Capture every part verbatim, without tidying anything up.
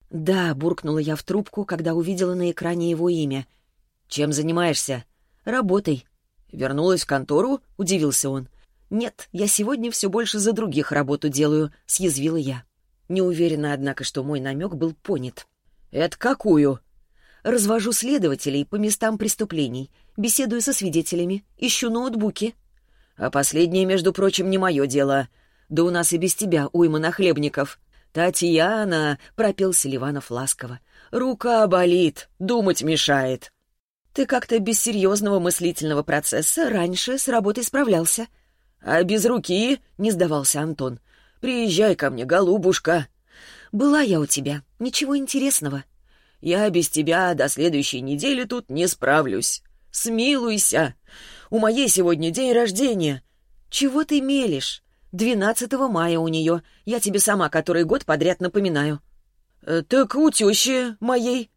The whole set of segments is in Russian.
«Да», — буркнула я в трубку, когда увидела на экране его имя. «Чем занимаешься?» «Работой». «Вернулась в контору?» — удивился он. «Нет, я сегодня все больше за других работу делаю», — съязвила я. Не уверена, однако, что мой намек был понят. «Это какую?» «Развожу следователей по местам преступлений, беседую со свидетелями, ищу ноутбуки». «А последнее, между прочим, не мое дело. Да у нас и без тебя уйма нахлебников». «Татьяна!» — пропел Селиванов ласково. «Рука болит, думать мешает». «Ты как-то без серьезного мыслительного процесса раньше с работой справлялся». «А без руки?» — не сдавался Антон. «Приезжай ко мне, голубушка». «Была я у тебя. Ничего интересного». «Я без тебя до следующей недели тут не справлюсь. Смилуйся. У моей сегодня день рождения». «Чего ты мелешь? Двенадцатого мая у нее. Я тебе сама который год подряд напоминаю». Э, «Так у тещи моей».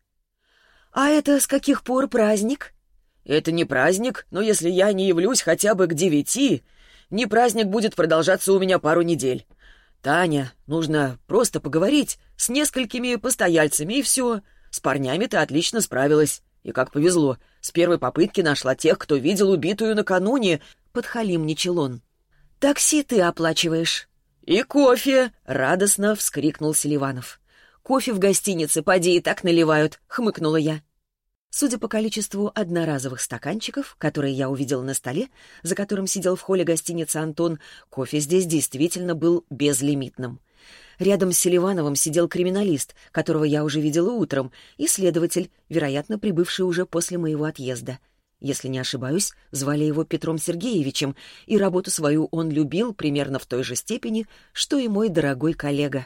«А это с каких пор праздник?» «Это не праздник, но если я не явлюсь хотя бы к девяти, не праздник будет продолжаться у меня пару недель. Таня, нужно просто поговорить с несколькими постояльцами, и все. С парнями ты отлично справилась. И как повезло, с первой попытки нашла тех, кто видел убитую накануне», — подхалимничал он. «Такси ты оплачиваешь». «И кофе!» — радостно вскрикнул Селиванов. «Кофе в гостинице, поди, и так наливают», — хмыкнула я. Судя по количеству одноразовых стаканчиков, которые я увидела на столе, за которым сидел в холле гостиницы Антон, кофе здесь действительно был безлимитным. Рядом с Селивановым сидел криминалист, которого я уже видела утром, и следователь, вероятно, прибывший уже после моего отъезда. Если не ошибаюсь, звали его Петром Сергеевичем, и работу свою он любил примерно в той же степени, что и мой дорогой коллега.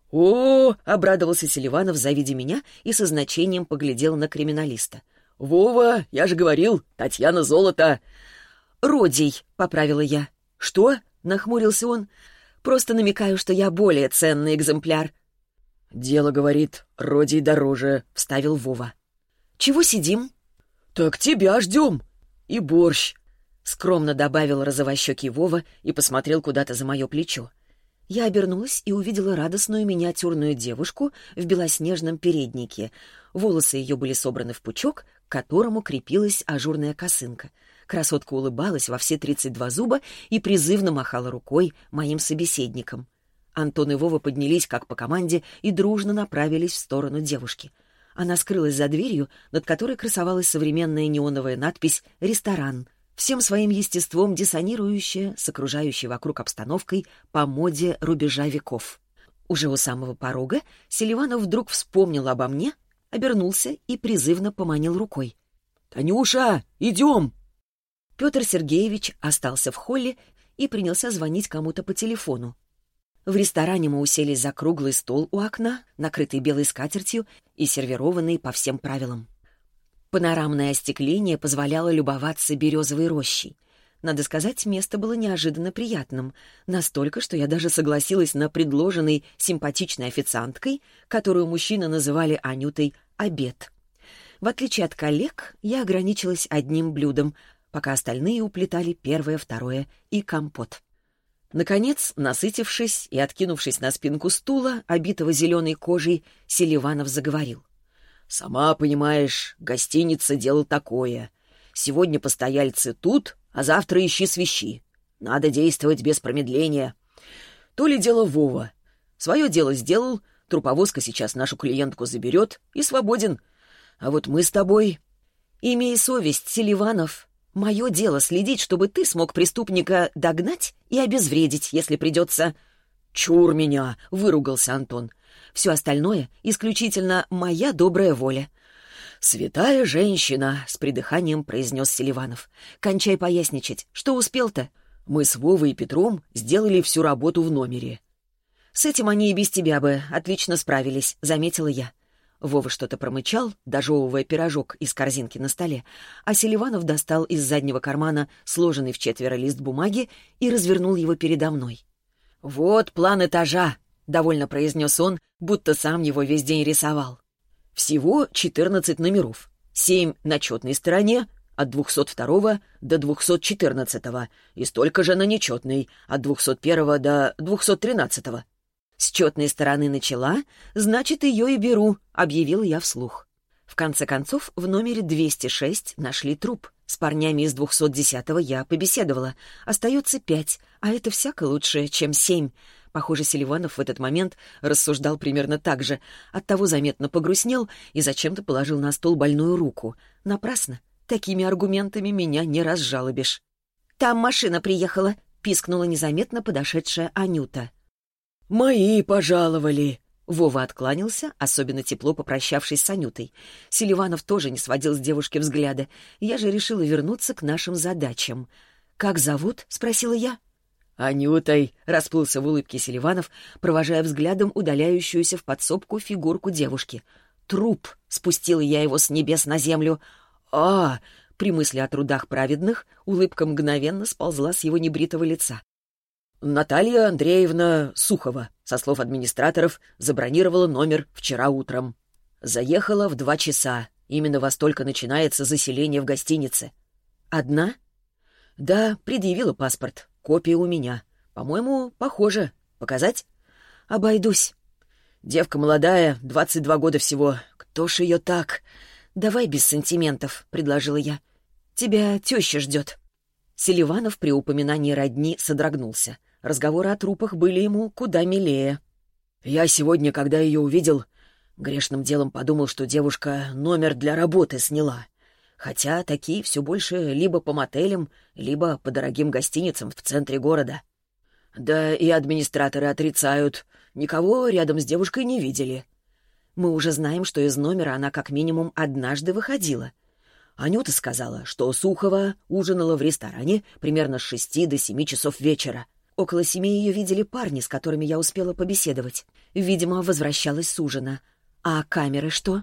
«О!» — обрадовался Селиванов, завидя меня, и со значением поглядел на криминалиста. «Вова, я же говорил, Татьяна золото!» «Родий», — поправила я. «Что?» — нахмурился он. «Просто намекаю, что я более ценный экземпляр». «Дело, говорит, Родий дороже», — вставил Вова. «Чего сидим?» «Так тебя ждем. И борщ», — скромно добавил розовощекий Вова и посмотрел куда-то за мое плечо. Я обернулась и увидела радостную миниатюрную девушку в белоснежном переднике. Волосы ее были собраны в пучок, к которому крепилась ажурная косынка. Красотка улыбалась во все тридцать два зуба и призывно махала рукой моим собеседникам. Антон и Вова поднялись, как по команде, и дружно направились в сторону девушки. Она скрылась за дверью, над которой красовалась современная неоновая надпись «Ресторан», всем своим естеством диссонирующая с окружающей вокруг обстановкой по моде рубежа веков. Уже у самого порога Селиванов вдруг вспомнил обо мне, обернулся и призывно поманил рукой. «Танюша, идем!» Петр Сергеевич остался в холле и принялся звонить кому-то по телефону. В ресторане мы уселись за круглый стол у окна, накрытый белой скатертью и сервированный по всем правилам. Панорамное остекление позволяло любоваться березовой рощей. Надо сказать, место было неожиданно приятным, настолько, что я даже согласилась на предложенный симпатичной официанткой, которую мужчины называли Анютой, обед. В отличие от коллег, я ограничилась одним блюдом, пока остальные уплетали первое, второе и компот. Наконец, насытившись и откинувшись на спинку стула, обитого зеленой кожей, Селиванов заговорил. «Сама понимаешь, гостиница — дело такое. Сегодня постояльцы тут, а завтра ищи свищи. Надо действовать без промедления. То ли дело Вова. Свое дело сделал, труповозка сейчас нашу клиентку заберет и свободен. А вот мы с тобой...» «Имей совесть, Селиванов. Мое дело следить, чтобы ты смог преступника догнать и обезвредить, если придется...» «Чур меня!» — выругался Антон. «Все остальное исключительно моя добрая воля». «Святая женщина!» — с придыханием произнес Селиванов. «Кончай поясничать. Что успел-то?» «Мы с Вовой и Петром сделали всю работу в номере». «С этим они и без тебя бы отлично справились», — заметила я. Вова что-то промычал, дожевывая пирожок из корзинки на столе, а Селиванов достал из заднего кармана сложенный в четверо лист бумаги и развернул его передо мной. «Вот план этажа», — довольно произнес он, будто сам его весь день рисовал. «Всего четырнадцать номеров. Семь на четной стороне, от двухсот второго до двухсот четырнадцатого, и столько же на нечетной, от двухсот первого до двухсот тринадцатого». С четной стороны начала, значит, ее и беру», — объявил я вслух. В конце концов, в номере двести шесть нашли труп. С парнями из двухсот десятого я побеседовала. Остается пять, а это всяко лучше, чем семь. Похоже, Селиванов в этот момент рассуждал примерно так же. Оттого заметно погрустнел и зачем-то положил на стол больную руку. Напрасно. Такими аргументами меня не разжалобишь. «Там машина приехала», — пискнула незаметно подошедшая Анюта. «Мои пожаловали». Вова откланялся, особенно тепло попрощавшись с Анютой. Селиванов тоже не сводил с девушки взгляда. Я же решила вернуться к нашим задачам. «Как зовут?» — спросила я. «Анютой», — расплылся в улыбке Селиванов, провожая взглядом удаляющуюся в подсобку фигурку девушки. «Труп!» — спустила я его с небес на землю. «А!» — при мысли о трудах праведных улыбка мгновенно сползла с его небритого лица. «Наталья Андреевна Сухова, со слов администраторов, забронировала номер вчера утром. Заехала в два часа. Именно во столько начинается заселение в гостинице». «Одна?» «Да, предъявила паспорт. Копия у меня. По-моему, похоже. Показать?» «Обойдусь». «Девка молодая, двадцать два года всего. Кто ж ее так?» «Давай без сантиментов», — предложила я. «Тебя теща ждет». Селиванов при упоминании родни содрогнулся. Разговоры о трупах были ему куда милее. «Я сегодня, когда ее увидел, грешным делом подумал, что девушка номер для работы сняла. Хотя такие все больше либо по мотелям, либо по дорогим гостиницам в центре города. Да и администраторы отрицают. Никого рядом с девушкой не видели. Мы уже знаем, что из номера она как минимум однажды выходила. Анюта сказала, что Сухова ужинала в ресторане примерно с шести до семи часов вечера. Около семи ее видели парни, с которыми я успела побеседовать. Видимо, возвращалась с ужина. А камеры что?»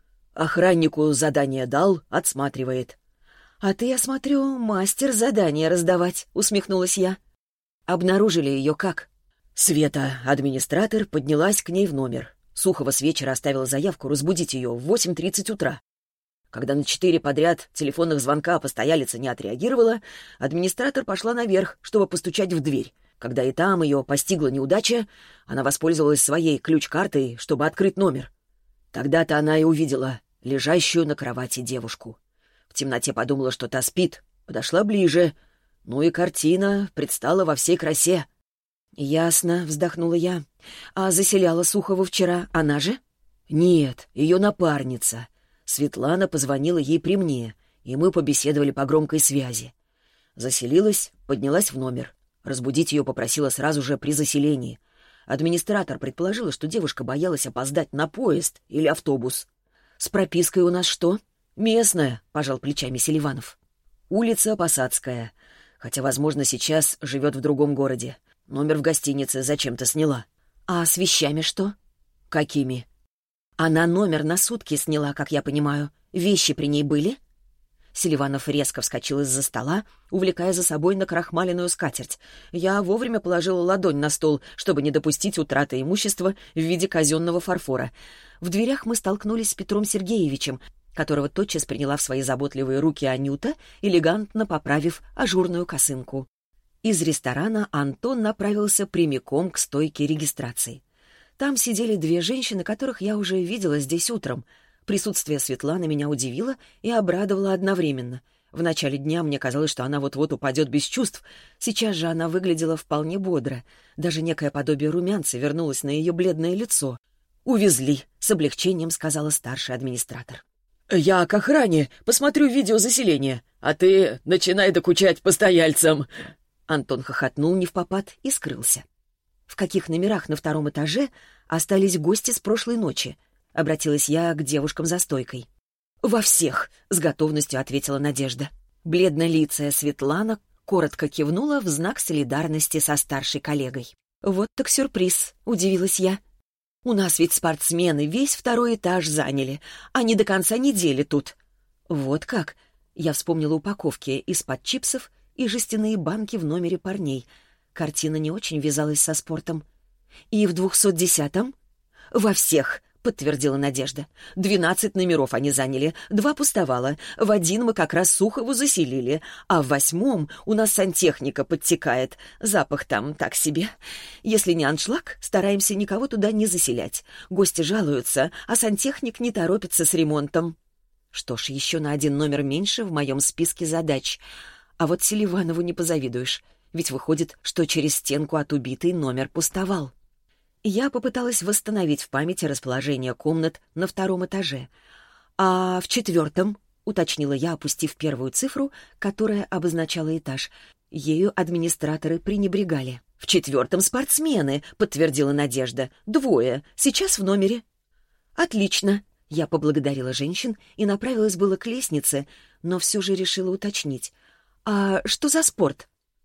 «Охраннику задание дал, отсматривает». «А ты, я смотрю, мастер задания раздавать», — усмехнулась я. «Обнаружили ее как?» Света, администратор, поднялась к ней в номер. Сухова с вечера оставила заявку разбудить ее в восемь тридцать утра. Когда на четыре подряд телефонных звонка постоялица не отреагировала, администратор пошла наверх, чтобы постучать в дверь. Когда и там ее постигла неудача, она воспользовалась своей ключ-картой, чтобы открыть номер. Тогда-то она и увидела лежащую на кровати девушку. В темноте подумала, что та спит, подошла ближе. Ну и картина предстала во всей красе. «Ясно», — вздохнула я. «А заселяла Сухову вчера она же?» «Нет, ее напарница. Светлана позвонила ей при мне, и мы побеседовали по громкой связи. Заселилась, поднялась в номер. Разбудить ее попросила сразу же при заселении. Администратор предположила, что девушка боялась опоздать на поезд или автобус. «С пропиской у нас что?» «Местная», — пожал плечами Селиванов. «Улица Посадская. Хотя, возможно, сейчас живет в другом городе. Номер в гостинице зачем-то сняла». «А с вещами что?» «Какими?» «Она номер на сутки сняла, как я понимаю. Вещи при ней были?» Селиванов резко вскочил из-за стола, увлекая за собой накрахмаленную скатерть. Я вовремя положила ладонь на стол, чтобы не допустить утраты имущества в виде казенного фарфора. В дверях мы столкнулись с Петром Сергеевичем, которого тотчас приняла в свои заботливые руки Анюта, элегантно поправив ажурную косынку. Из ресторана Антон направился прямиком к стойке регистрации. Там сидели две женщины, которых я уже видела здесь утром. Присутствие Светланы меня удивило и обрадовало одновременно. В начале дня мне казалось, что она вот-вот упадет без чувств. Сейчас же она выглядела вполне бодро. Даже некое подобие румянца вернулось на ее бледное лицо. «Увезли», — с облегчением сказала старший администратор. «Я к охране, посмотрю видео заселения, а ты начинай докучать постояльцам». Антон хохотнул невпопад и скрылся. «В каких номерах на втором этаже остались гости с прошлой ночи?» — обратилась я к девушкам за стойкой. «Во всех», — с готовностью ответила Надежда. Бледнолицая Светлана коротко кивнула в знак солидарности со старшей коллегой. «Вот так сюрприз», — удивилась я. «У нас ведь спортсмены весь второй этаж заняли, а не до конца недели тут». «Вот как?» — я вспомнила упаковки из-под чипсов и жестяные банки в номере парней. Картина не очень вязалась со спортом. «И в двухсот десятом?» «Во всех», — — подтвердила Надежда. «Двенадцать номеров они заняли, два пустовало. В один мы как раз Сухову заселили, а в восьмом у нас сантехника подтекает. Запах там так себе. Если не аншлаг, стараемся никого туда не заселять. Гости жалуются, а сантехник не торопится с ремонтом». Что ж, еще на один номер меньше в моем списке задач. А вот Селиванову не позавидуешь, ведь выходит, что через стенку от убитой номер пустовал. Я попыталась восстановить в памяти расположение комнат на втором этаже. «А в четвертом?» — уточнила я, опустив первую цифру, которая обозначала этаж. Ею администраторы пренебрегали. «В четвертом спортсмены», — подтвердила Надежда. «Двое. Сейчас в номере». «Отлично». Я поблагодарила женщин и направилась было к лестнице, но все же решила уточнить. «А что за спорт?»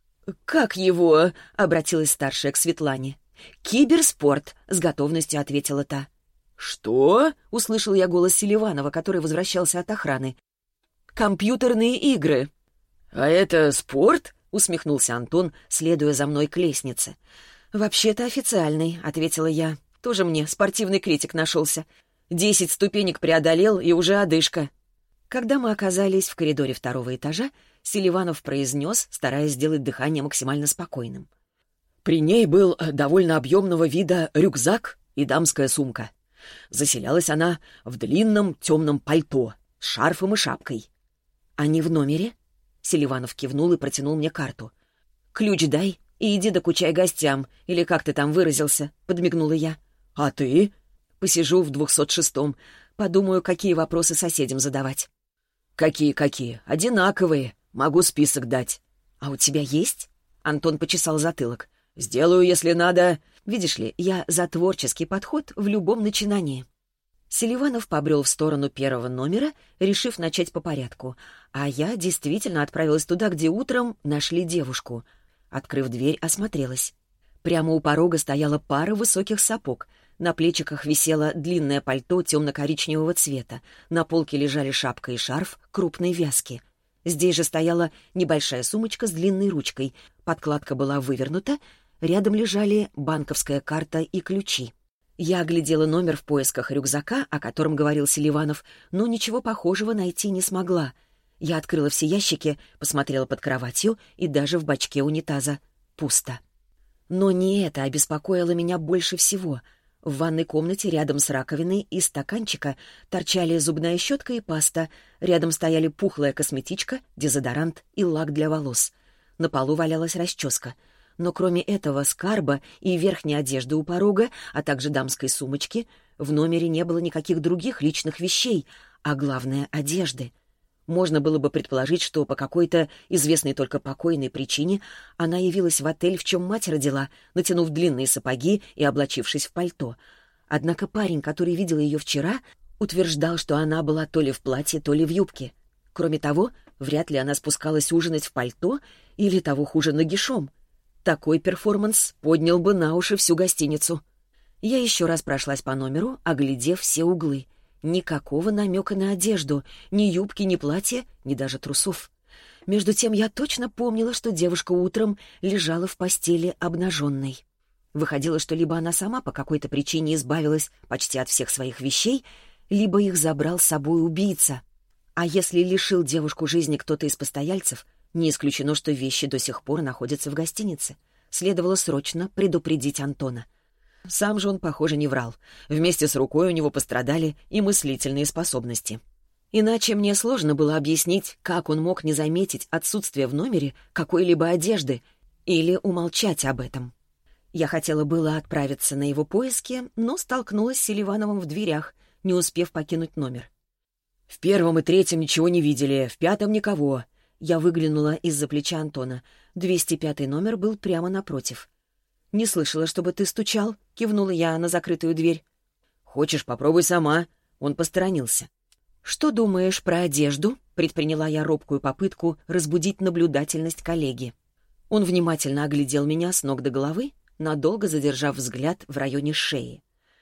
«Как его?» — обратилась старшая к Светлане. «Киберспорт», — с готовностью ответила та. «Что?» — услышал я голос Селиванова, который возвращался от охраны. «Компьютерные игры». «А это спорт?» — усмехнулся Антон, следуя за мной к лестнице. «Вообще-то официальный», — ответила я. «Тоже мне спортивный критик нашелся. Десять ступенек преодолел, и уже одышка». Когда мы оказались в коридоре второго этажа, Селиванов произнес, стараясь сделать дыхание максимально спокойным. При ней был довольно объемного вида рюкзак и дамская сумка. Заселялась она в длинном темном пальто с шарфом и шапкой. «Они в номере?» Селиванов кивнул и протянул мне карту. «Ключ дай и иди докучай гостям, или как ты там выразился», — подмигнула я. «А ты?» «Посижу в двухсот шестом. Подумаю, какие вопросы соседям задавать». «Какие-какие? Одинаковые. Могу список дать». «А у тебя есть?» Антон почесал затылок. «Сделаю, если надо. Видишь ли, я за творческий подход в любом начинании». Селиванов побрел в сторону первого номера, решив начать по порядку. А я действительно отправилась туда, где утром нашли девушку. Открыв дверь, осмотрелась. Прямо у порога стояла пара высоких сапог. На плечиках висело длинное пальто темно-коричневого цвета. На полке лежали шапка и шарф крупной вязки. Здесь же стояла небольшая сумочка с длинной ручкой. Подкладка была вывернута. Рядом лежали банковская карта и ключи. Я оглядела номер в поисках рюкзака, о котором говорил Селиванов, но ничего похожего найти не смогла. Я открыла все ящики, посмотрела под кроватью и даже в бачке унитаза. Пусто. Но не это обеспокоило меня больше всего. В ванной комнате рядом с раковиной из стаканчика торчали зубная щетка и паста. Рядом стояли пухлая косметичка, дезодорант и лак для волос. На полу валялась расческа. Но кроме этого скарба и верхней одежды у порога, а также дамской сумочки, в номере не было никаких других личных вещей, а главное — одежды. Можно было бы предположить, что по какой-то известной только покойной причине она явилась в отель, в чем мать родила, натянув длинные сапоги и облачившись в пальто. Однако парень, который видел ее вчера, утверждал, что она была то ли в платье, то ли в юбке. Кроме того, вряд ли она спускалась ужинать в пальто или, того хуже, нагишом. Такой перформанс поднял бы на уши всю гостиницу. Я еще раз прошлась по номеру, оглядев все углы. Никакого намека на одежду, ни юбки, ни платья, ни даже трусов. Между тем я точно помнила, что девушка утром лежала в постели обнаженной. Выходило, что либо она сама по какой-то причине избавилась почти от всех своих вещей, либо их забрал с собой убийца. А если лишил девушку жизни кто-то из постояльцев, не исключено, что вещи до сих пор находятся в гостинице. Следовало срочно предупредить Антона. Сам же он, похоже, не врал. Вместе с рукой у него пострадали и мыслительные способности. Иначе мне сложно было объяснить, как он мог не заметить отсутствие в номере какой-либо одежды или умолчать об этом. Я хотела было отправиться на его поиски, но столкнулась с Селивановым в дверях, не успев покинуть номер. «В первом и третьем ничего не видели, в пятом никого». Я выглянула из-за плеча Антона. двести пятый номер был прямо напротив. «Не слышала, чтобы ты стучал», — кивнула я на закрытую дверь. «Хочешь, попробуй сама». Он посторонился. «Что думаешь про одежду?» — предприняла я робкую попытку разбудить наблюдательность коллеги. Он внимательно оглядел меня с ног до головы, надолго задержав взгляд в районе шеи.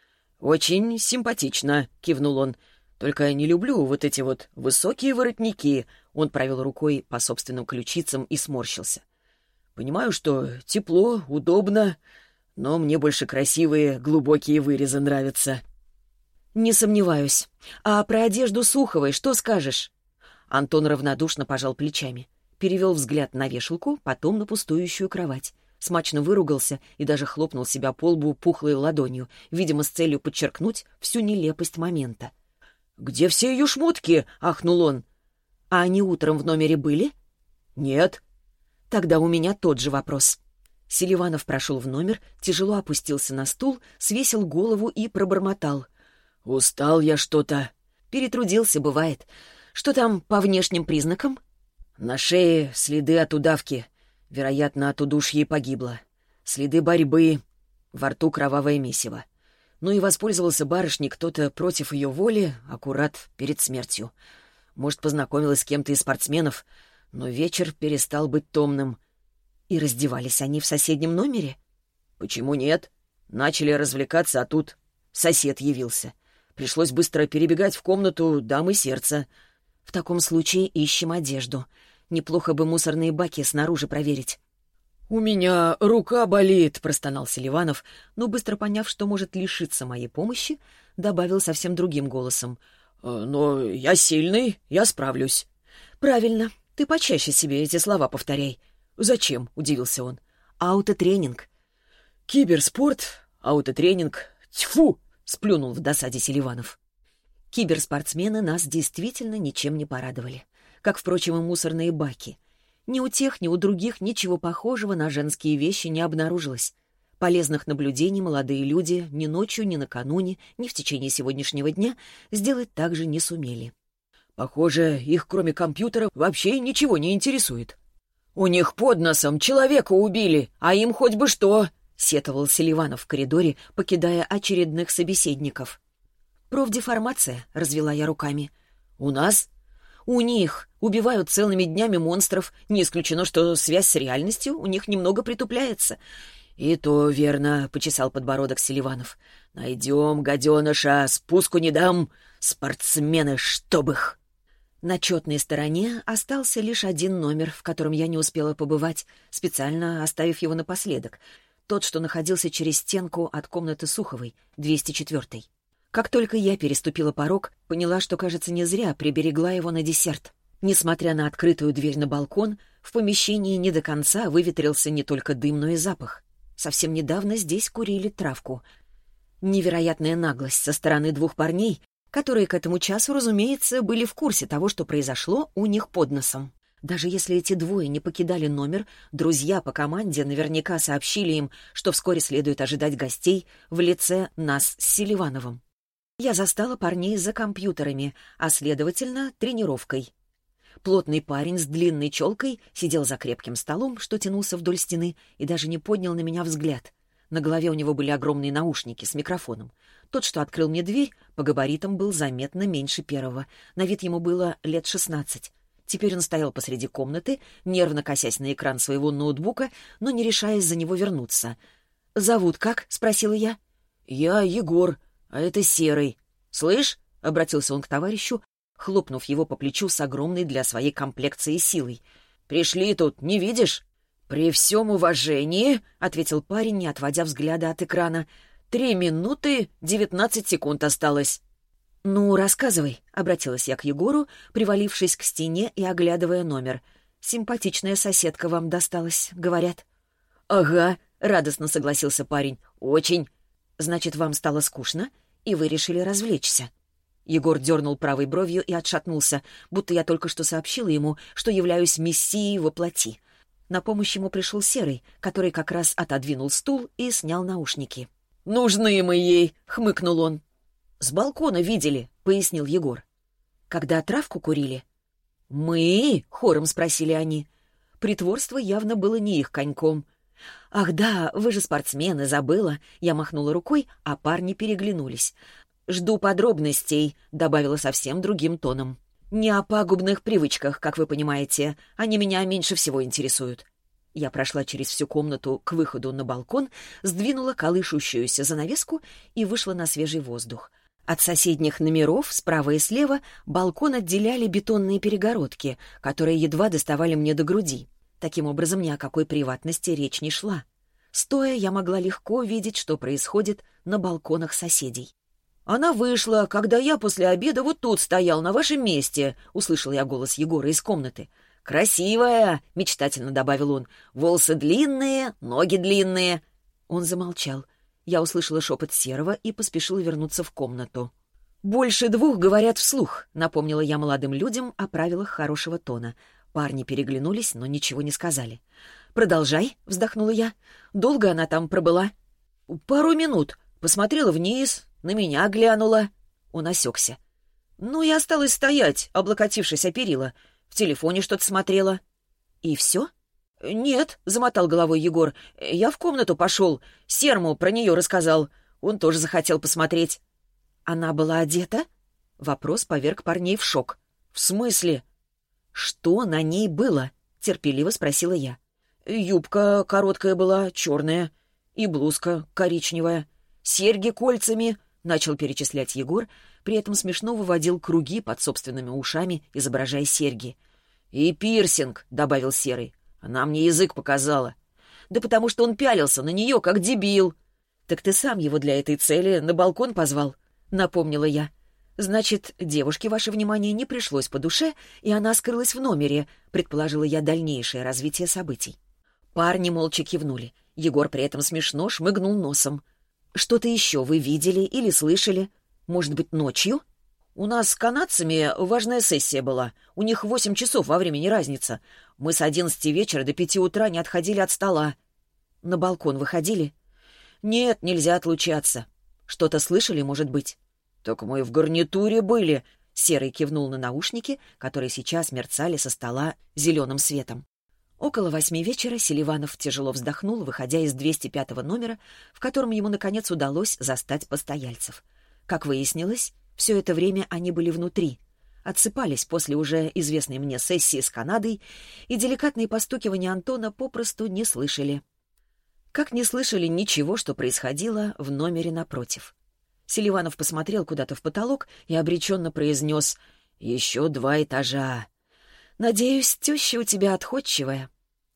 «Очень симпатично», — кивнул он. «Только не люблю вот эти вот высокие воротники». Он провел рукой по собственным ключицам и сморщился. «Понимаю, что тепло, удобно, но мне больше красивые глубокие вырезы нравятся». «Не сомневаюсь. А про одежду Суховой что скажешь?» Антон равнодушно пожал плечами. Перевел взгляд на вешалку, потом на пустующую кровать. Смачно выругался и даже хлопнул себя по лбу пухлой ладонью, видимо, с целью подчеркнуть всю нелепость момента. «Где все ее шмотки?» — ахнул он. «А они утром в номере были?» «Нет». «Тогда у меня тот же вопрос». Селиванов прошел в номер, тяжело опустился на стул, свесил голову и пробормотал. «Устал я что-то». «Перетрудился, бывает. Что там по внешним признакам?» «На шее следы от удавки. Вероятно, от удушья и погибла. Следы борьбы. Во рту кровавое месиво. Ну и воспользовался барышней кто-то против ее воли, аккурат перед смертью. Может, познакомилась с кем-то из спортсменов, но вечер перестал быть томным». «И раздевались они в соседнем номере?» «Почему нет? Начали развлекаться, а тут сосед явился. Пришлось быстро перебегать в комнату дамы сердца». «В таком случае ищем одежду. Неплохо бы мусорные баки снаружи проверить». «У меня рука болит», — простонал Селиванов, но, быстро поняв, что может лишиться моей помощи, добавил совсем другим голосом. «Но я сильный, я справлюсь». «Правильно. Ты почаще себе эти слова повторяй». «Зачем?» — удивился он. «Аутотренинг». «Киберспорт? Аутотренинг? Тьфу!» — сплюнул в досаде Селиванов. Киберспортсмены нас действительно ничем не порадовали. Как, впрочем, и мусорные баки. Ни у тех, ни у других ничего похожего на женские вещи не обнаружилось. Полезных наблюдений молодые люди ни ночью, ни накануне, ни в течение сегодняшнего дня сделать также не сумели. «Похоже, их кроме компьютера вообще ничего не интересует». «У них под носом человека убили, а им хоть бы что!» — сетовал Селиванов в коридоре, покидая очередных собеседников. «Профдеформация», — развела я руками. «У нас?» «У них. Убивают целыми днями монстров. Не исключено, что связь с реальностью у них немного притупляется». «И то верно», — почесал подбородок Селиванов. «Найдем гаденыша, спуску не дам. Спортсмены, чтоб их!» На четной стороне остался лишь один номер, в котором я не успела побывать, специально оставив его напоследок. Тот, что находился через стенку от комнаты Суховой, двести четвёртой. Как только я переступила порог, поняла, что, кажется, не зря приберегла его на десерт. Несмотря на открытую дверь на балкон, в помещении не до конца выветрился не только дым, но и запах. Совсем недавно здесь курили травку. Невероятная наглость со стороны двух парней, которые к этому часу, разумеется, были в курсе того, что произошло у них под носом. Даже если эти двое не покидали номер, друзья по команде наверняка сообщили им, что вскоре следует ожидать гостей в лице нас с Селивановым. Я застала парней за компьютерами, а, следовательно, тренировкой. Плотный парень с длинной челкой сидел за крепким столом, что тянулся вдоль стены, и даже не поднял на меня взгляд. На голове у него были огромные наушники с микрофоном. Тот, что открыл мне дверь, по габаритам был заметно меньше первого. На вид ему было лет шестнадцать. Теперь он стоял посреди комнаты, нервно косясь на экран своего ноутбука, но не решаясь за него вернуться. «Зовут как?» — спросила я. «Я Егор, а это Серый. Слышь?» — обратился он к товарищу, хлопнув его по плечу с огромной для своей комплекции силой. «Пришли тут, не видишь?» «При всем уважении», — ответил парень, не отводя взгляда от экрана, — «три минуты девятнадцать секунд осталось». «Ну, рассказывай», — обратилась я к Егору, привалившись к стене и оглядывая номер. «Симпатичная соседка вам досталась, говорят». «Ага», — радостно согласился парень, — «очень». «Значит, вам стало скучно, и вы решили развлечься». Егор дернул правой бровью и отшатнулся, будто я только что сообщила ему, что являюсь мессией во плоти. На помощь ему пришел Серый, который как раз отодвинул стул и снял наушники. «Нужны мы ей!» — хмыкнул он. «С балкона видели», — пояснил Егор. «Когда травку курили?» «Мы?» — хором спросили они. Притворство явно было не их коньком. «Ах да, вы же спортсмены, забыла!» Я махнула рукой, а парни переглянулись. «Жду подробностей», — добавила совсем другим тоном. «Не о пагубных привычках, как вы понимаете. Они меня меньше всего интересуют». Я прошла через всю комнату к выходу на балкон, сдвинула колышущуюся занавеску и вышла на свежий воздух. От соседних номеров справа и слева балкон отделяли бетонные перегородки, которые едва доставали мне до груди. Таким образом, ни о какой приватности речь не шла. Стоя, я могла легко видеть, что происходит на балконах соседей. «Она вышла, когда я после обеда вот тут стоял, на вашем месте», — услышал я голос Егора из комнаты. «Красивая», — мечтательно добавил он. «Волосы длинные, ноги длинные». Он замолчал. Я услышала шепот Серого и поспешила вернуться в комнату. «Больше двух говорят вслух», — напомнила я молодым людям о правилах хорошего тона. Парни переглянулись, но ничего не сказали. «Продолжай», — вздохнула я. «Долго она там пробыла?» «Пару минут. Посмотрела вниз, на меня глянула». Он осекся. «Ну, я осталась стоять, облокотившись о перила. В телефоне что-то смотрела». «И все?» «Нет», — замотал головой Егор. «Я в комнату пошел. Серму про нее рассказал. Он тоже захотел посмотреть». «Она была одета?» Вопрос поверг парней в шок. «В смысле?» «Что на ней было?» — терпеливо спросила я. «Юбка короткая была, черная, и блузка коричневая. Серьги кольцами», — начал перечислять Егор, при этом смешно выводил круги под собственными ушами, изображая серьги. «И пирсинг», — добавил Серый. «Она мне язык показала». «Да потому что он пялился на нее, как дебил». «Так ты сам его для этой цели на балкон позвал?» — напомнила я. «Значит, девушке ваше внимание не пришлось по душе, и она скрылась в номере», — предположила я дальнейшее развитие событий. Парни молча кивнули. Егор при этом смешно шмыгнул носом. «Что-то еще вы видели или слышали? Может быть, ночью?» «У нас с канадцами важная сессия была. У них восемь часов во времени разница. Мы с одиннадцати вечера до пяти утра не отходили от стола». «На балкон выходили?» «Нет, нельзя отлучаться». «Что-то слышали, может быть?» «Так мы в гарнитуре были», — Серый кивнул на наушники, которые сейчас мерцали со стола зеленым светом. Около восьми вечера Селиванов тяжело вздохнул, выходя из двести пятого номера, в котором ему, наконец, удалось застать постояльцев. Как выяснилось, все это время они были внутри, отсыпались после уже известной мне сессии с Канадой, и деликатные постукивания Антона попросту не слышали. Как не слышали ничего, что происходило в номере напротив. Селиванов посмотрел куда-то в потолок и обреченно произнес: «Еще два этажа. Надеюсь, теща у тебя отходчивая».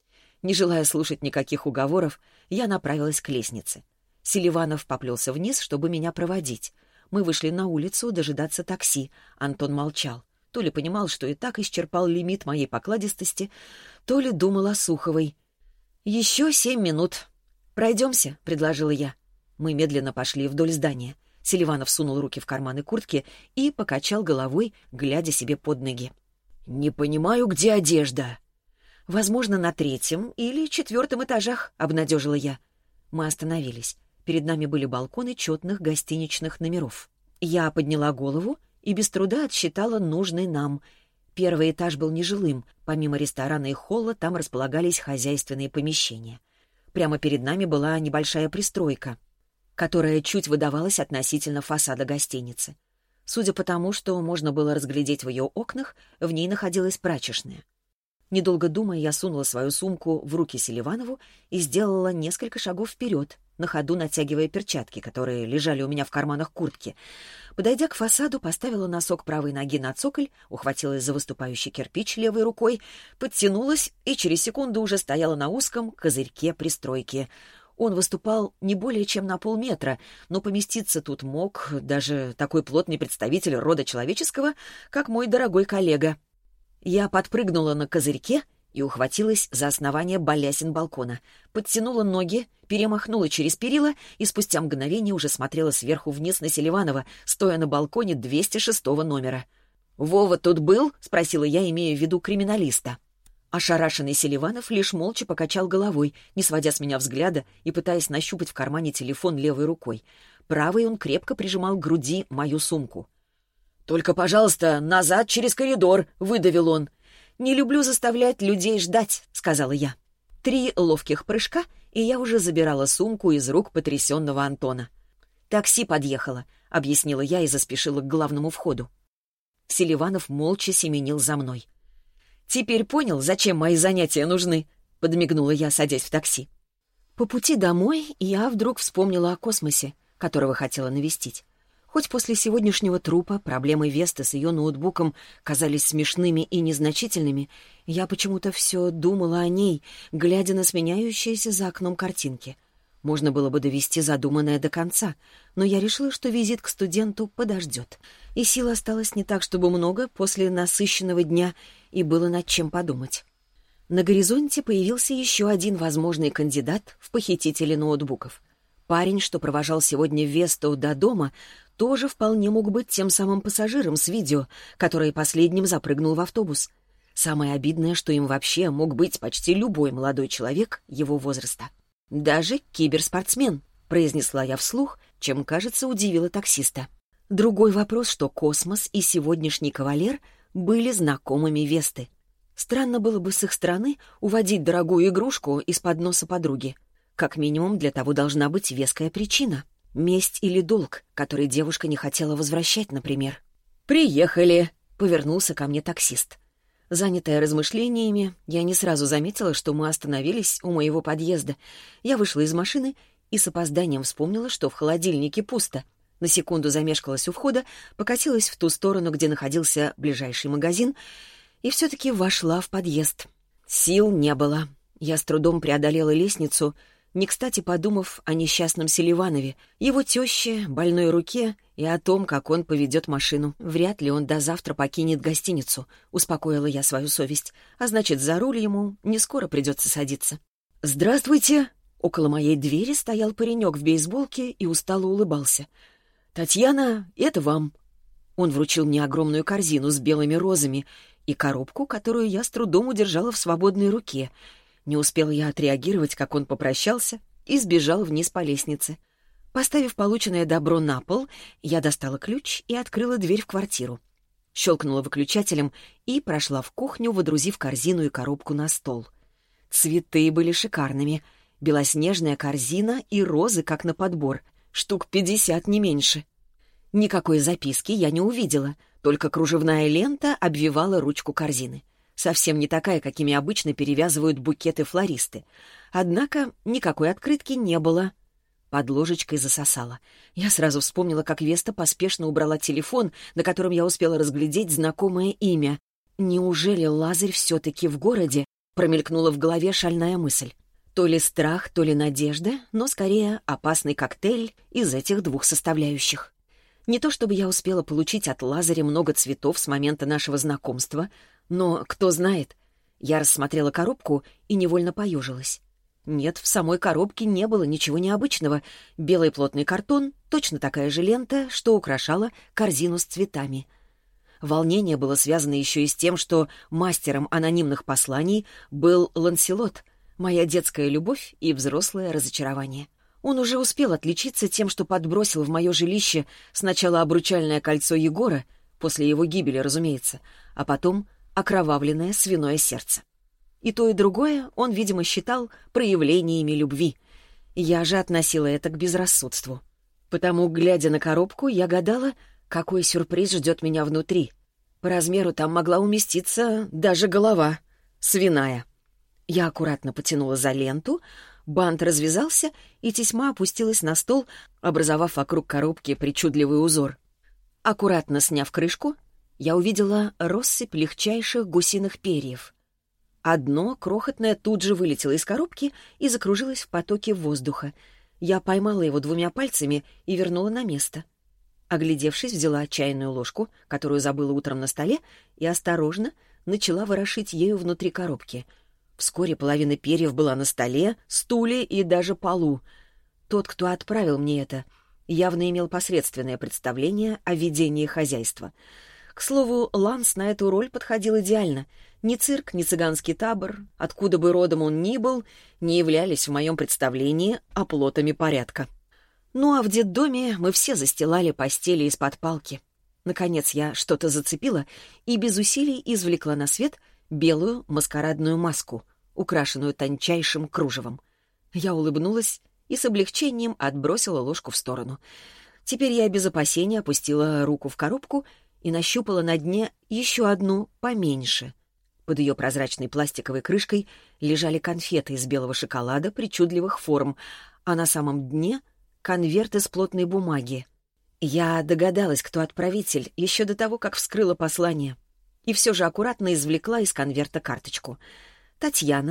Не желая слушать никаких уговоров, я направилась к лестнице. Селиванов поплелся вниз, чтобы меня проводить. Мы вышли на улицу дожидаться такси. Антон молчал. То ли понимал, что и так исчерпал лимит моей покладистости, то ли думал о Суховой. «Еще семь минут. Пройдемся», — предложила я. Мы медленно пошли вдоль здания. Селиванов сунул руки в карманы куртки и покачал головой, глядя себе под ноги. «Не понимаю, где одежда». «Возможно, на третьем или четвертом этажах», — обнадежила я. Мы остановились. Перед нами были балконы четных гостиничных номеров. Я подняла голову и без труда отсчитала нужный нам. Первый этаж был нежилым. Помимо ресторана и холла там располагались хозяйственные помещения. Прямо перед нами была небольшая пристройка, которая чуть выдавалась относительно фасада гостиницы. Судя по тому, что можно было разглядеть в ее окнах, в ней находилась прачечная. Недолго думая, я сунула свою сумку в руки Селиванову и сделала несколько шагов вперед, на ходу натягивая перчатки, которые лежали у меня в карманах куртки. Подойдя к фасаду, поставила носок правой ноги на цоколь, ухватилась за выступающий кирпич левой рукой, подтянулась и через секунду уже стояла на узком козырьке пристройки. Он выступал не более чем на полметра, но поместиться тут мог даже такой плотный представитель рода человеческого, как мой дорогой коллега. Я подпрыгнула на козырьке и ухватилась за основание балясин балкона, подтянула ноги, перемахнула через перила и спустя мгновение уже смотрела сверху вниз на Селиванова, стоя на балконе двести шестого номера. «Вова тут был?» — спросила я, имея в виду криминалиста. Ошарашенный Селиванов лишь молча покачал головой, не сводя с меня взгляда и пытаясь нащупать в кармане телефон левой рукой. Правой он крепко прижимал к груди мою сумку. «Только, пожалуйста, назад через коридор», — выдавил он. «Не люблю заставлять людей ждать», — сказала я. Три ловких прыжка, и я уже забирала сумку из рук потрясенного Антона. «Такси подъехало», — объяснила я и заспешила к главному входу. Селиванов молча семенил за мной. «Теперь понял, зачем мои занятия нужны?» — подмигнула я, садясь в такси. По пути домой я вдруг вспомнила о космосе, которого хотела навестить. Хоть после сегодняшнего трупа проблемы Весты с ее ноутбуком казались смешными и незначительными, я почему-то все думала о ней, глядя на сменяющиеся за окном картинки. Можно было бы довести задуманное до конца, но я решила, что визит к студенту подождет. И сил осталось не так, чтобы много после насыщенного дня, и было над чем подумать. На горизонте появился еще один возможный кандидат в похитители ноутбуков. Парень, что провожал сегодня Весту до дома, тоже вполне мог быть тем самым пассажиром с видео, который последним запрыгнул в автобус. Самое обидное, что им вообще мог быть почти любой молодой человек его возраста. «Даже киберспортсмен», — произнесла я вслух, чем, кажется, удивила таксиста. Другой вопрос, что Космос и сегодняшний кавалер были знакомыми Весты. Странно было бы с их стороны уводить дорогую игрушку из-под носа подруги. Как минимум, для того должна быть веская причина. Месть или долг, который девушка не хотела возвращать, например. «Приехали», — повернулся ко мне таксист. Занятая размышлениями, я не сразу заметила, что мы остановились у моего подъезда. Я вышла из машины и с опозданием вспомнила, что в холодильнике пусто. На секунду замешкалась у входа, покатилась в ту сторону, где находился ближайший магазин, и все-таки вошла в подъезд. Сил не было. Я с трудом преодолела лестницу, не кстати подумав о несчастном Селиванове, его теще, больной руке и о том, как он поведет машину. Вряд ли он до завтра покинет гостиницу, успокоила я свою совесть, а значит, за руль ему не скоро придется садиться. «Здравствуйте!» Около моей двери стоял паренек в бейсболке и устало улыбался. «Татьяна, это вам!» Он вручил мне огромную корзину с белыми розами и коробку, которую я с трудом удержала в свободной руке. Не успела я отреагировать, как он попрощался и сбежал вниз по лестнице. Поставив полученное добро на пол, я достала ключ и открыла дверь в квартиру. Щелкнула выключателем и прошла в кухню, водрузив корзину и коробку на стол. Цветы были шикарными. Белоснежная корзина и розы, как на подбор. Штук пятьдесят, не меньше. Никакой записки я не увидела, только кружевная лента обвивала ручку корзины. Совсем не такая, какими обычно перевязывают букеты флористы. Однако никакой открытки не было. Под ложечкой засосала. Я сразу вспомнила, как Веста поспешно убрала телефон, на котором я успела разглядеть знакомое имя. «Неужели Лазарь все-таки в городе?» Промелькнула в голове шальная мысль. То ли страх, то ли надежда, но скорее опасный коктейль из этих двух составляющих. Не то чтобы я успела получить от Лазаря много цветов с момента нашего знакомства, но кто знает. Я рассмотрела коробку и невольно поежилась. Нет, в самой коробке не было ничего необычного. Белый плотный картон, точно такая же лента, что украшала корзину с цветами. Волнение было связано еще и с тем, что мастером анонимных посланий был Ланселот, моя детская любовь и взрослое разочарование. Он уже успел отличиться тем, что подбросил в мое жилище сначала обручальное кольцо Егора, после его гибели, разумеется, а потом окровавленное свиное сердце. И то, и другое он, видимо, считал проявлениями любви. Я же относила это к безрассудству. Потому, глядя на коробку, я гадала, какой сюрприз ждет меня внутри. По размеру там могла уместиться даже голова. Свиная. Я аккуратно потянула за ленту, бант развязался, и тесьма опустилась на стол, образовав вокруг коробки причудливый узор. Аккуратно сняв крышку, я увидела россыпь легчайших гусиных перьев. Одно, крохотное, тут же вылетело из коробки и закружилось в потоке воздуха. Я поймала его двумя пальцами и вернула на место. Оглядевшись, взяла чайную ложку, которую забыла утром на столе, и осторожно начала ворошить ею внутри коробки. Вскоре половина перьев была на столе, стуле и даже полу. Тот, кто отправил мне это, явно имел посредственное представление о ведении хозяйства. К слову, Ланс на эту роль подходил идеально. Ни цирк, ни цыганский табор, откуда бы родом он ни был, не являлись в моем представлении оплотами порядка. Ну а в детдоме мы все застилали постели из-под палки. Наконец я что-то зацепила и без усилий извлекла на свет белую маскарадную маску, украшенную тончайшим кружевом. Я улыбнулась и с облегчением отбросила ложку в сторону. Теперь я без опасения опустила руку в коробку и нащупала на дне еще одну поменьше. Под ее прозрачной пластиковой крышкой лежали конфеты из белого шоколада причудливых форм, а на самом дне — конверт из плотной бумаги. Я догадалась, кто отправитель, еще до того, как вскрыла послание, и все же аккуратно извлекла из конверта карточку. Татьяна,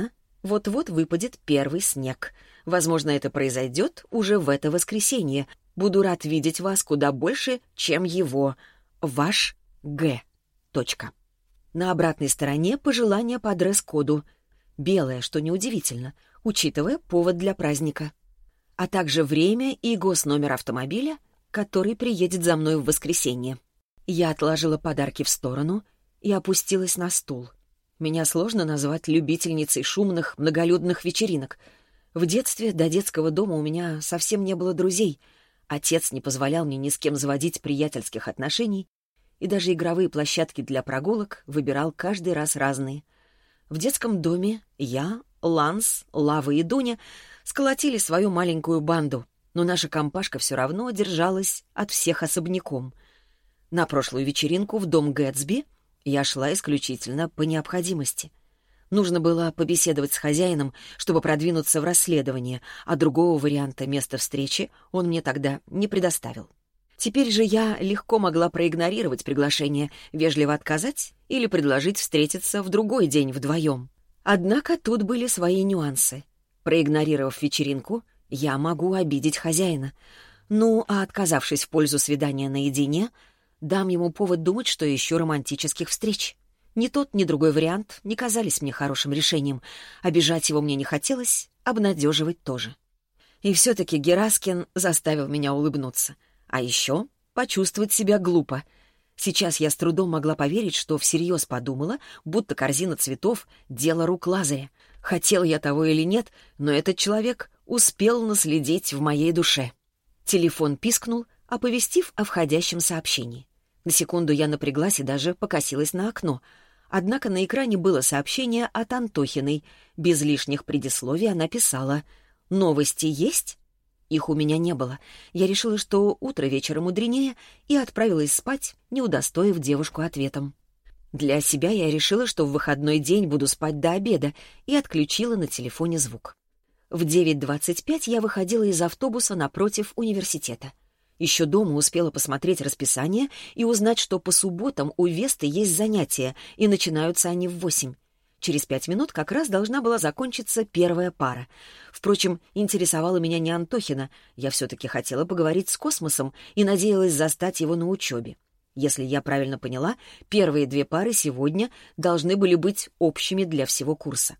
Вот-вот выпадет первый снег. Возможно, это произойдет уже в это воскресенье. Буду рад видеть вас куда больше, чем его. Ваш Г. Точка. На обратной стороне пожелания по дресс-коду. Белое, что неудивительно, учитывая повод для праздника. А также время и госномер автомобиля, который приедет за мной в воскресенье. Я отложила подарки в сторону и опустилась на стул. Меня сложно назвать любительницей шумных, многолюдных вечеринок. В детстве до детского дома у меня совсем не было друзей. Отец не позволял мне ни с кем заводить приятельских отношений, и даже игровые площадки для прогулок выбирал каждый раз разные. В детском доме я, Ланс, Лава и Дуня сколотили свою маленькую банду, но наша компашка все равно держалась от всех особняком. На прошлую вечеринку в дом Гэтсби я шла исключительно по необходимости. Нужно было побеседовать с хозяином, чтобы продвинуться в расследование, а другого варианта места встречи он мне тогда не предоставил. Теперь же я легко могла проигнорировать приглашение, вежливо отказать или предложить встретиться в другой день вдвоем. Однако тут были свои нюансы. Проигнорировав вечеринку, я могу обидеть хозяина. Ну, а отказавшись в пользу свидания наедине, дам ему повод думать, что ищу романтических встреч. Ни тот, ни другой вариант не казались мне хорошим решением. Обижать его мне не хотелось, обнадеживать тоже. И все-таки Гераскин заставил меня улыбнуться. А еще почувствовать себя глупо. Сейчас я с трудом могла поверить, что всерьез подумала, будто корзина цветов — дело рук Лазаря. Хотел я того или нет, но этот человек успел наследить в моей душе. Телефон пискнул, оповестив о входящем сообщении. На секунду я напряглась и даже покосилась на окно. Однако на экране было сообщение от Антохиной. Без лишних предисловий она писала: «Новости есть?» Их у меня не было. Я решила, что утро вечера мудренее, и отправилась спать, не удостоив девушку ответом. Для себя я решила, что в выходной день буду спать до обеда, и отключила на телефоне звук. В девять двадцать пять я выходила из автобуса напротив университета. Еще дома успела посмотреть расписание и узнать, что по субботам у Весты есть занятия, и начинаются они в восемь. Через пять минут как раз должна была закончиться первая пара. Впрочем, интересовала меня не Антохина. Я все-таки хотела поговорить с Космосом и надеялась застать его на учебе. Если я правильно поняла, первые две пары сегодня должны были быть общими для всего курса.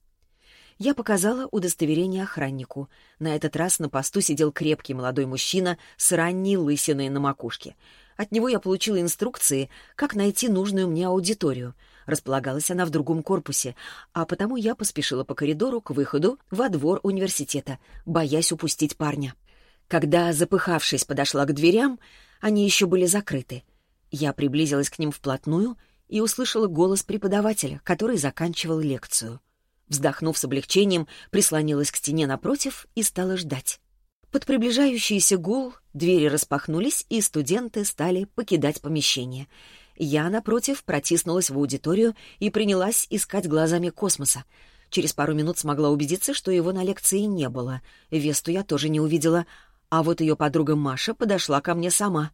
Я показала удостоверение охраннику. На этот раз на посту сидел крепкий молодой мужчина с ранней лысиной на макушке. От него я получила инструкции, как найти нужную мне аудиторию. Располагалась она в другом корпусе, а потому я поспешила по коридору к выходу во двор университета, боясь упустить парня. Когда, запыхавшись, подошла к дверям, они еще были закрыты. Я приблизилась к ним вплотную и услышала голос преподавателя, который заканчивал лекцию. Вздохнув с облегчением, прислонилась к стене напротив и стала ждать. Под приближающийся гул двери распахнулись, и студенты стали покидать помещение. Я, напротив, протиснулась в аудиторию и принялась искать глазами Космоса. Через пару минут смогла убедиться, что его на лекции не было. Весту я тоже не увидела, а вот ее подруга Маша подошла ко мне сама.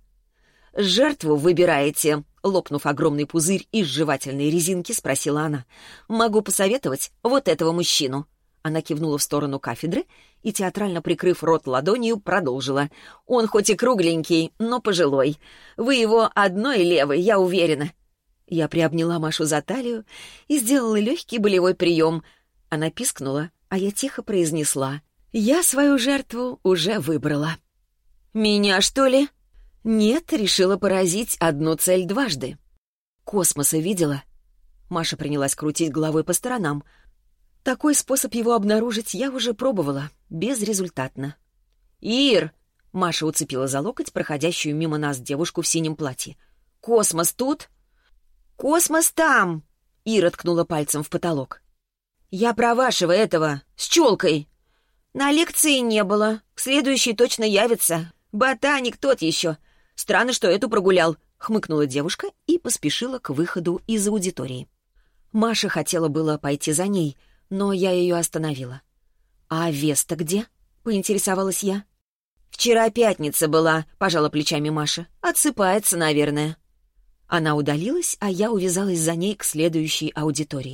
«Жертву выбираете?» — лопнув огромный пузырь из жевательной резинки, спросила она. «Могу посоветовать вот этого мужчину». Она кивнула в сторону кафедры и, театрально прикрыв рот ладонью, продолжила. «Он хоть и кругленький, но пожилой. Вы его одной левой, я уверена». Я приобняла Машу за талию и сделала легкий болевой прием. Она пискнула, а я тихо произнесла: «Я свою жертву уже выбрала». «Меня, что ли?» «Нет, решила поразить одну цель дважды». «Космоса видела?» Маша принялась крутить головой по сторонам. Такой способ его обнаружить я уже пробовала, безрезультатно. «Ир!» — Маша уцепила за локоть проходящую мимо нас девушку в синем платье. «Космос тут?» «Космос там!» — Ира ткнула пальцем в потолок. «Я про вашего этого, с челкой!» «На лекции не было, к следующей точно явится. Ботаник тот еще. Странно, что эту прогулял», — хмыкнула девушка и поспешила к выходу из аудитории. Маша хотела было пойти за ней, но я ее остановила. «А Веста где?» — поинтересовалась я. «Вчера пятница была», — пожала плечами Маша. «Отсыпается, наверное». Она удалилась, а я увязалась за ней к следующей аудитории.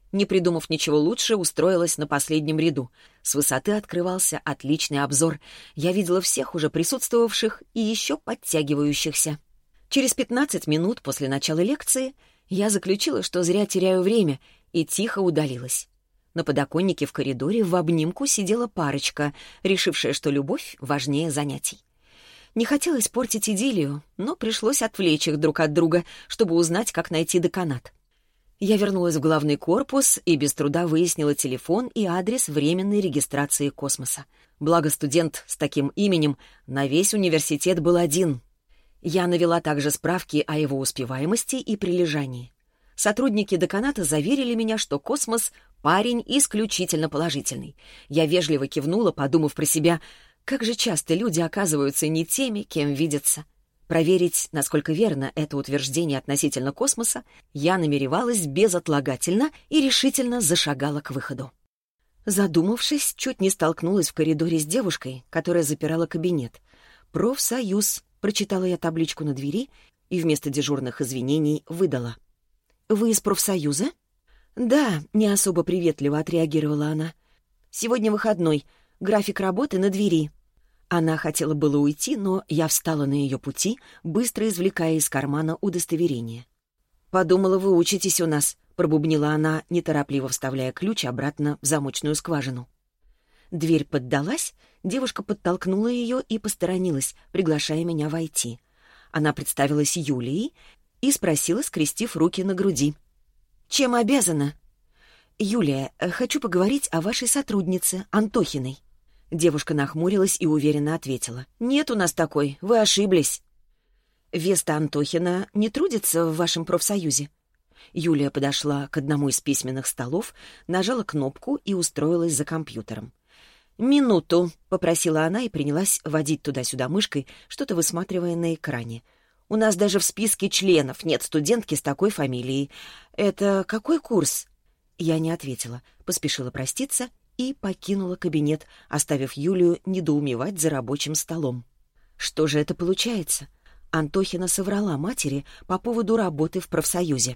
Не придумав ничего лучше, устроилась на последнем ряду. С высоты открывался отличный обзор. Я видела всех уже присутствовавших и еще подтягивающихся. Через пятнадцать минут после начала лекции я заключила, что зря теряю время, и тихо удалилась. На подоконнике в коридоре в обнимку сидела парочка, решившая, что любовь важнее занятий. Не хотелось портить идиллию, но пришлось отвлечь их друг от друга, чтобы узнать, как найти деканат. Я вернулась в главный корпус и без труда выяснила телефон и адрес временной регистрации космоса. Благо студент с таким именем на весь университет был один. Я навела также справки о его успеваемости и прилежании. Сотрудники деканата заверили меня, что космос — парень исключительно положительный. Я вежливо кивнула, подумав про себя, как же часто люди оказываются не теми, кем видятся. Проверить, насколько верно это утверждение относительно космоса, я намеревалась безотлагательно и решительно зашагала к выходу. Задумавшись, чуть не столкнулась в коридоре с девушкой, которая запирала кабинет. «Профсоюз», — прочитала я табличку на двери и вместо дежурных извинений выдала. «Вы из профсоюза?» «Да», — не особо приветливо отреагировала она. «Сегодня выходной, график работы на двери». Она хотела было уйти, но я встала на ее пути, быстро извлекая из кармана удостоверение. «Подумала, вы учитесь у нас», — пробубнила она, неторопливо вставляя ключ обратно в замочную скважину. Дверь поддалась, девушка подтолкнула ее и посторонилась, приглашая меня войти. Она представилась Юлией и спросила, скрестив руки на груди. «Чем обязана?» «Юлия, хочу поговорить о вашей сотруднице, Антохиной». Девушка нахмурилась и уверенно ответила. «Нет у нас такой, вы ошиблись». «Веста Антохина не трудится в вашем профсоюзе?» Юлия подошла к одному из письменных столов, нажала кнопку и устроилась за компьютером. «Минуту», — попросила она и принялась водить туда-сюда мышкой, что-то высматривая на экране. «У нас даже в списке членов нет студентки с такой фамилией. Это какой курс?» Я не ответила, поспешила проститься и покинула кабинет, оставив Юлию недоумевать за рабочим столом. Что же это получается? Антохина соврала матери по поводу работы в профсоюзе.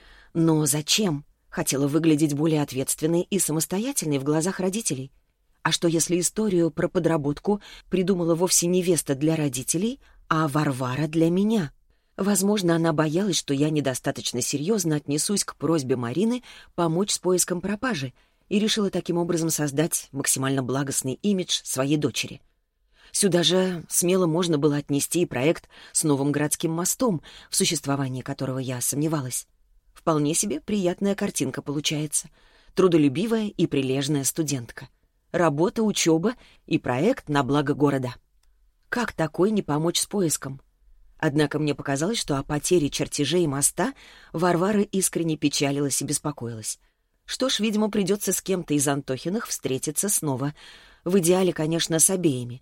Но зачем? Хотела выглядеть более ответственной и самостоятельной в глазах родителей. А что, если историю про подработку придумала вовсе невеста для родителей, а Варвара для меня? Возможно, она боялась, что я недостаточно серьезно отнесусь к просьбе Марины помочь с поиском пропажи, и решила таким образом создать максимально благостный имидж своей дочери. Сюда же смело можно было отнести и проект с новым городским мостом, в существовании которого я сомневалась. Вполне себе приятная картинка получается. Трудолюбивая и прилежная студентка. Работа, учеба и проект на благо города. Как такой не помочь с поиском? Однако мне показалось, что о потере чертежей моста Варвара искренне печалилась и беспокоилась. Что ж, видимо, придется с кем-то из Антохиных встретиться снова. В идеале, конечно, с обеими.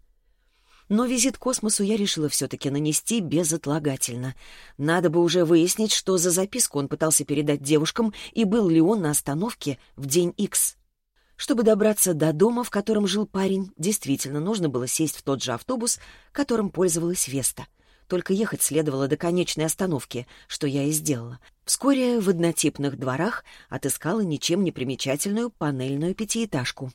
Но визит к космосу я решила все-таки нанести безотлагательно. Надо бы уже выяснить, что за записку он пытался передать девушкам и был ли он на остановке в день Икс. Чтобы добраться до дома, в котором жил парень, действительно нужно было сесть в тот же автобус, которым пользовалась Веста. Только ехать следовало до конечной остановки, что я и сделала. Вскоре в однотипных дворах отыскала ничем не примечательную панельную пятиэтажку.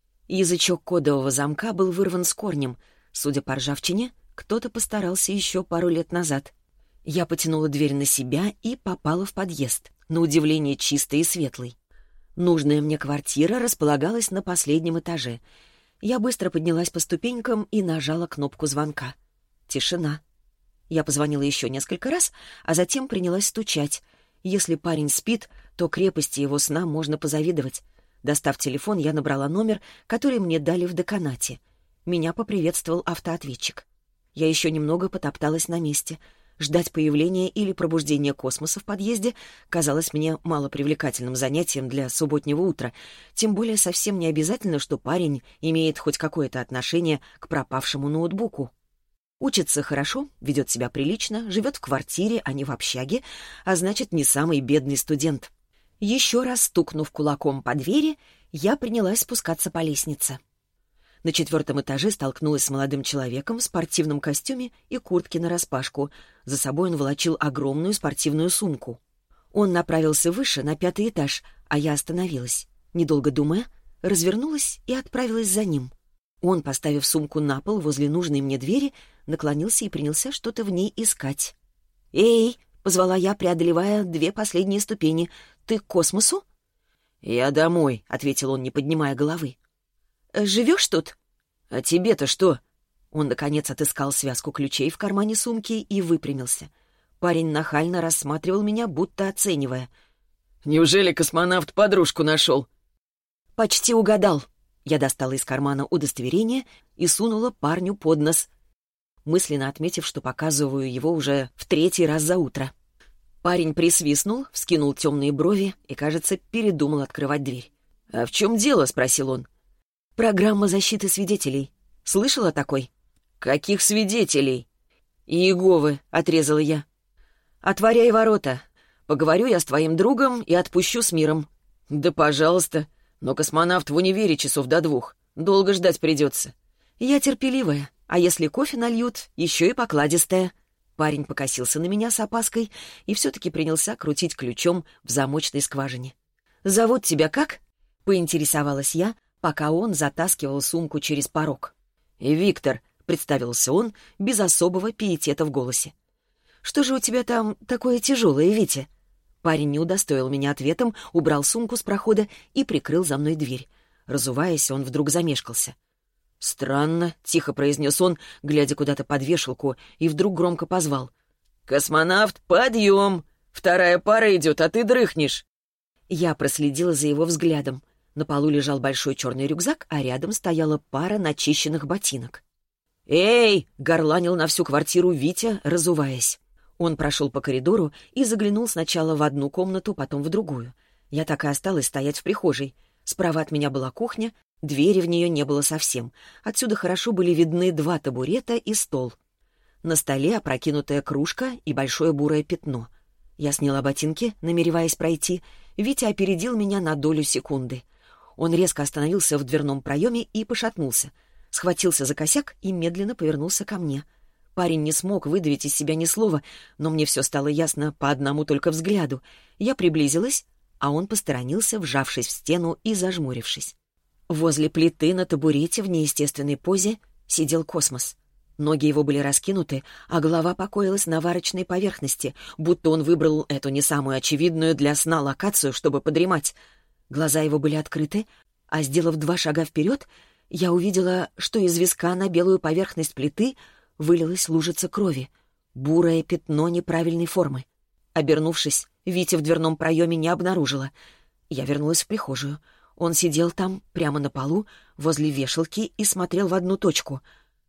Язычок кодового замка был вырван с корнем. Судя по ржавчине, кто-то постарался еще пару лет назад. Я потянула дверь на себя и попала в подъезд, на удивление чистый и светлый. Нужная мне квартира располагалась на последнем этаже. Я быстро поднялась по ступенькам и нажала кнопку звонка. Тишина. Я позвонила еще несколько раз, а затем принялась стучать. Если парень спит, то крепости его сна можно позавидовать. Достав телефон, я набрала номер, который мне дали в деканате. Меня поприветствовал автоответчик. Я еще немного потопталась на месте. Ждать появления или пробуждения космоса в подъезде казалось мне малопривлекательным занятием для субботнего утра, тем более совсем не обязательно, что парень имеет хоть какое-то отношение к пропавшему ноутбуку. Учится хорошо, ведет себя прилично, живет в квартире, а не в общаге, а значит, не самый бедный студент. Еще раз стукнув кулаком по двери, я принялась спускаться по лестнице. На четвертом этаже столкнулась с молодым человеком в спортивном костюме и куртке нараспашку. За собой он волочил огромную спортивную сумку. Он направился выше, на пятый этаж, а я остановилась. Недолго думая, развернулась и отправилась за ним. Он, поставив сумку на пол возле нужной мне двери, наклонился и принялся что-то в ней искать. «Эй!» — позвала я, преодолевая две последние ступени. «Ты к космосу?» «Я домой», — ответил он, не поднимая головы. «Живешь тут?» «А тебе-то что?» Он, наконец, отыскал связку ключей в кармане сумки и выпрямился. Парень нахально рассматривал меня, будто оценивая. «Неужели космонавт подружку нашел?» «Почти угадал». Я достала из кармана удостоверение и сунула парню под нос, мысленно отметив, что показываю его уже в третий раз за утро. Парень присвистнул, вскинул темные брови и, кажется, передумал открывать дверь. «А в чем дело?» — спросил он. «Программа защиты свидетелей. Слышал о такой?» «Каких свидетелей?» «Иеговы», — отрезала я. «Отворяй ворота. Поговорю я с твоим другом и отпущу с миром». «Да пожалуйста. Но космонавт в универе часов до двух. Долго ждать придется». «Я терпеливая, а если кофе нальют, еще и покладистая». Парень покосился на меня с опаской и все-таки принялся крутить ключом в замочной скважине. «Зовут тебя как?» — поинтересовалась я, пока он затаскивал сумку через порог. «И Виктор», — представился он, без особого пиетета в голосе. «Что же у тебя там такое тяжелое, Витя?» Парень не удостоил меня ответом, убрал сумку с прохода и прикрыл за мной дверь. Разуваясь, он вдруг замешкался. «Странно», — тихо произнес он, глядя куда-то под вешалку, и вдруг громко позвал. «Космонавт, подъем! Вторая пара идет, а ты дрыхнешь!» Я проследила за его взглядом. На полу лежал большой черный рюкзак, а рядом стояла пара начищенных ботинок. «Эй!» — горланил на всю квартиру Витя, разуваясь. Он прошел по коридору и заглянул сначала в одну комнату, потом в другую. Я так и осталась стоять в прихожей. Справа от меня была кухня, двери в нее не было совсем. Отсюда хорошо были видны два табурета и стол. На столе опрокинутая кружка и большое бурое пятно. Я сняла ботинки, намереваясь пройти. Витя опередил меня на долю секунды. Он резко остановился в дверном проеме и пошатнулся. Схватился за косяк и медленно повернулся ко мне. Парень не смог выдавить из себя ни слова, но мне все стало ясно по одному только взгляду. Я приблизилась, а он посторонился, вжавшись в стену и зажмурившись. Возле плиты на табурете в неестественной позе сидел Космос. Ноги его были раскинуты, а голова покоилась на варочной поверхности, будто он выбрал эту не самую очевидную для сна локацию, чтобы подремать. Глаза его были открыты, а, сделав два шага вперед, я увидела, что из виска на белую поверхность плиты вылилась лужица крови, бурое пятно неправильной формы. Обернувшись, Витя в дверном проеме не обнаружила. Я вернулась в прихожую. Он сидел там, прямо на полу, возле вешалки, и смотрел в одну точку.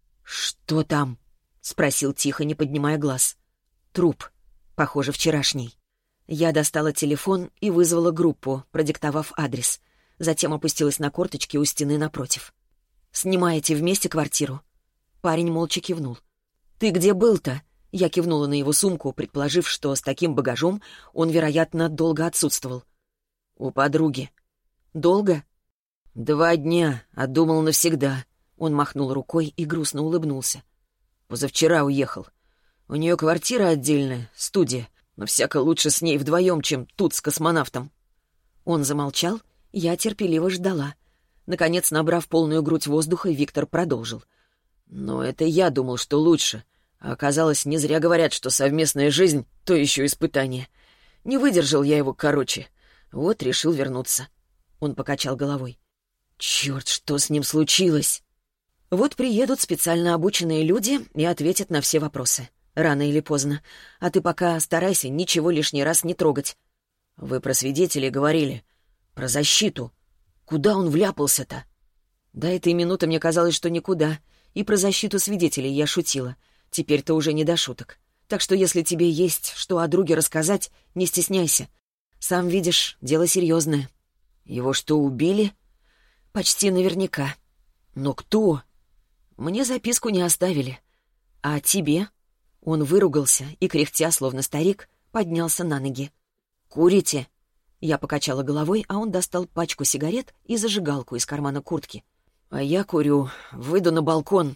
«Что там?» — спросил тихо, не поднимая глаз. «Труп. Похоже, вчерашний». Я достала телефон и вызвала группу, продиктовав адрес. Затем опустилась на корточки у стены напротив. «Снимаете вместе квартиру?» Парень молча кивнул. «Ты где был-то?» Я кивнула на его сумку, предположив, что с таким багажом он, вероятно, долго отсутствовал. «У подруги». «Долго?» «Два дня, а думал навсегда». Он махнул рукой и грустно улыбнулся. «Позавчера уехал. У нее квартира отдельная, студия, но всяко лучше с ней вдвоем, чем тут с космонавтом». Он замолчал, я терпеливо ждала. Наконец, набрав полную грудь воздуха, Виктор продолжил. «Но это я думал, что лучше. А оказалось, не зря говорят, что совместная жизнь — то еще испытание. Не выдержал я его короче. Вот решил вернуться». Он покачал головой. «Черт, что с ним случилось?» «Вот приедут специально обученные люди и ответят на все вопросы. Рано или поздно. А ты пока старайся ничего лишний раз не трогать». «Вы про свидетелей говорили. Про защиту. Куда он вляпался-то?» До этой минуты мне казалось, что никуда. И про защиту свидетелей я шутила. Теперь-то уже не до шуток. Так что если тебе есть что о друге рассказать, не стесняйся. Сам видишь, дело серьезное. Его что, убили? Почти наверняка. Но кто? Мне записку не оставили. А тебе? Он выругался и, кряхтя, словно старик, поднялся на ноги. «Курите?» Я покачала головой, а он достал пачку сигарет и зажигалку из кармана куртки. «А я курю. Выйду на балкон».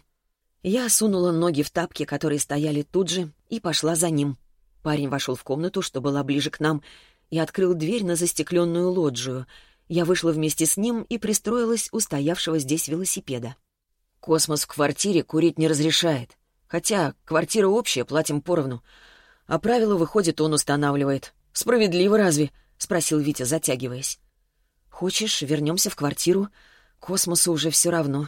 Я сунула ноги в тапки, которые стояли тут же, и пошла за ним. Парень вошел в комнату, что была ближе к нам, и открыл дверь на застекленную лоджию. Я вышла вместе с ним и пристроилась у стоявшего здесь велосипеда. «Космос в квартире курить не разрешает. Хотя квартира общая, платим поровну. А правила, выходит, он устанавливает. Справедливо разве?» — спросил Витя, затягиваясь. «Хочешь, вернемся в квартиру? Космосу уже все равно».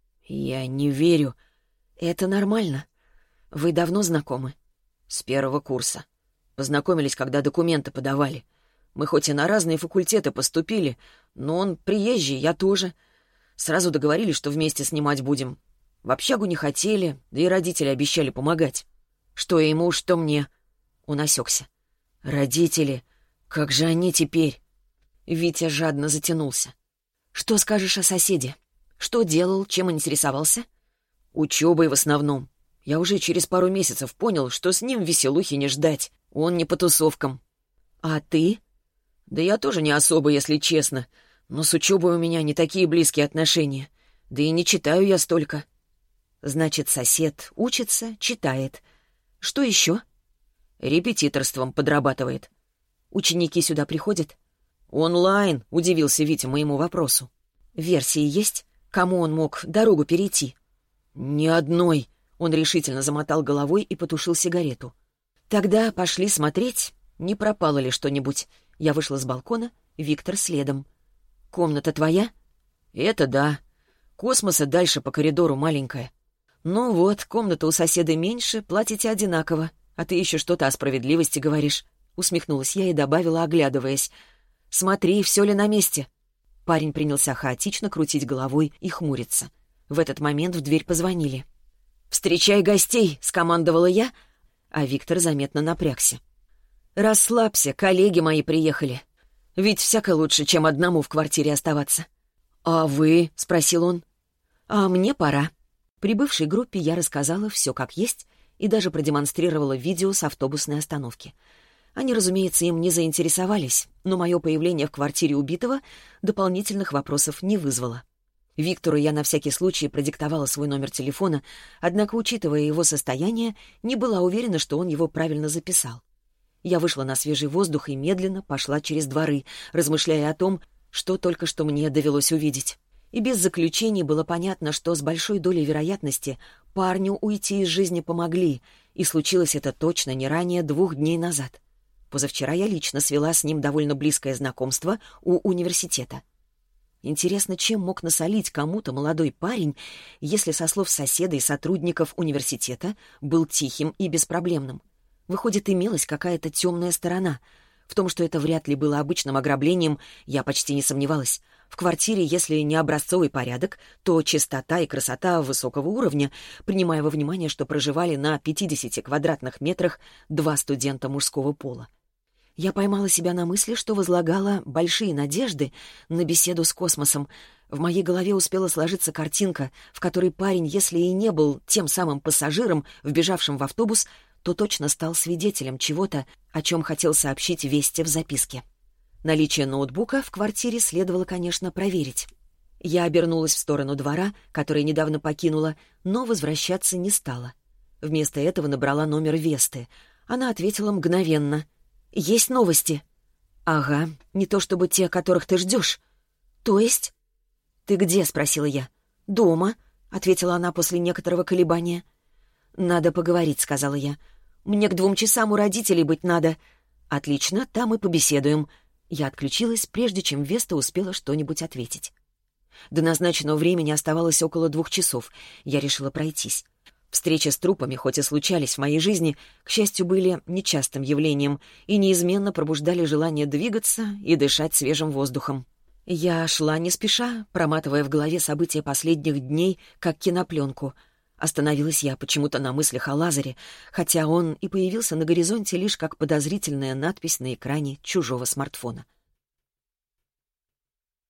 «Я не верю». «Это нормально. Вы давно знакомы?» «С первого курса. Познакомились, когда документы подавали. Мы хоть и на разные факультеты поступили, но он приезжий, я тоже. Сразу договорились, что вместе снимать будем. В общагу не хотели, да и родители обещали помогать. Что ему, что мне». Он осекся. «Родители? Как же они теперь?» Витя жадно затянулся. «Что скажешь о соседе? Что делал, чем интересовался?» «Учебой в основном. Я уже через пару месяцев понял, что с ним веселухи не ждать. Он не по тусовкам». «А ты?» «Да я тоже не особо, если честно. Но с учебой у меня не такие близкие отношения. Да и не читаю я столько». «Значит, сосед учится, читает. Что еще?» «Репетиторством подрабатывает». «Ученики сюда приходят?» «Онлайн», — удивился Витя моему вопросу. «Версии есть? Кому он мог дорогу перейти?» «Ни одной», — он решительно замотал головой и потушил сигарету. «Тогда пошли смотреть, не пропало ли что-нибудь». Я вышла с балкона, Виктор следом. «Комната твоя?» «Это да. Космоса дальше по коридору маленькая». «Ну вот, комната у соседа меньше, платите одинаково. А ты еще что-то о справедливости говоришь». Усмехнулась я и добавила, оглядываясь. «Смотри, все ли на месте?» Парень принялся хаотично крутить головой и хмуриться. В этот момент в дверь позвонили. «Встречай гостей!» — скомандовала я, а Виктор заметно напрягся. «Расслабься, коллеги мои приехали. Ведь всяко лучше, чем одному в квартире оставаться». «А вы?» — спросил он. «А мне пора». Прибывшей группе я рассказала все как есть и даже продемонстрировала видео с автобусной остановки. Они, разумеется, им не заинтересовались, но мое появление в квартире убитого дополнительных вопросов не вызвало. Виктору я на всякий случай продиктовала свой номер телефона, однако, учитывая его состояние, не была уверена, что он его правильно записал. Я вышла на свежий воздух и медленно пошла через дворы, размышляя о том, что только что мне довелось увидеть. И без заключений было понятно, что с большой долей вероятности парню уйти из жизни помогли, и случилось это точно не ранее двух дней назад. Позавчера я лично свела с ним довольно близкое знакомство у университета. Интересно, чем мог насолить кому-то молодой парень, если, со слов соседа и сотрудников университета, был тихим и беспроблемным? Выходит, имелась какая-то темная сторона. В том, что это вряд ли было обычным ограблением, я почти не сомневалась. В квартире, если не образцовый порядок, то чистота и красота высокого уровня, принимая во внимание, что проживали на пятидесяти квадратных метрах два студента мужского пола. Я поймала себя на мысли, что возлагала большие надежды на беседу с космосом. В моей голове успела сложиться картинка, в которой парень, если и не был тем самым пассажиром, вбежавшим в автобус, то точно стал свидетелем чего-то, о чем хотел сообщить Весте в записке. Наличие ноутбука в квартире следовало, конечно, проверить. Я обернулась в сторону двора, который недавно покинула, но возвращаться не стала. Вместо этого набрала номер Весты. Она ответила мгновенно. «Есть новости?» «Ага, не то чтобы те, которых ты ждешь». «То есть?» «Ты где?» — спросила я. «Дома», — ответила она после некоторого колебания. «Надо поговорить», — сказала я. «Мне к двум часам у родителей быть надо». «Отлично, там и побеседуем». Я отключилась, прежде чем Веста успела что-нибудь ответить. До назначенного времени оставалось около двух часов. Я решила пройтись. Встречи с трупами, хоть и случались в моей жизни, к счастью, были нечастым явлением и неизменно пробуждали желание двигаться и дышать свежим воздухом. Я шла не спеша, проматывая в голове события последних дней, как кинопленку. Остановилась я почему-то на мыслях о Лазаре, хотя он и появился на горизонте лишь как подозрительная надпись на экране чужого смартфона.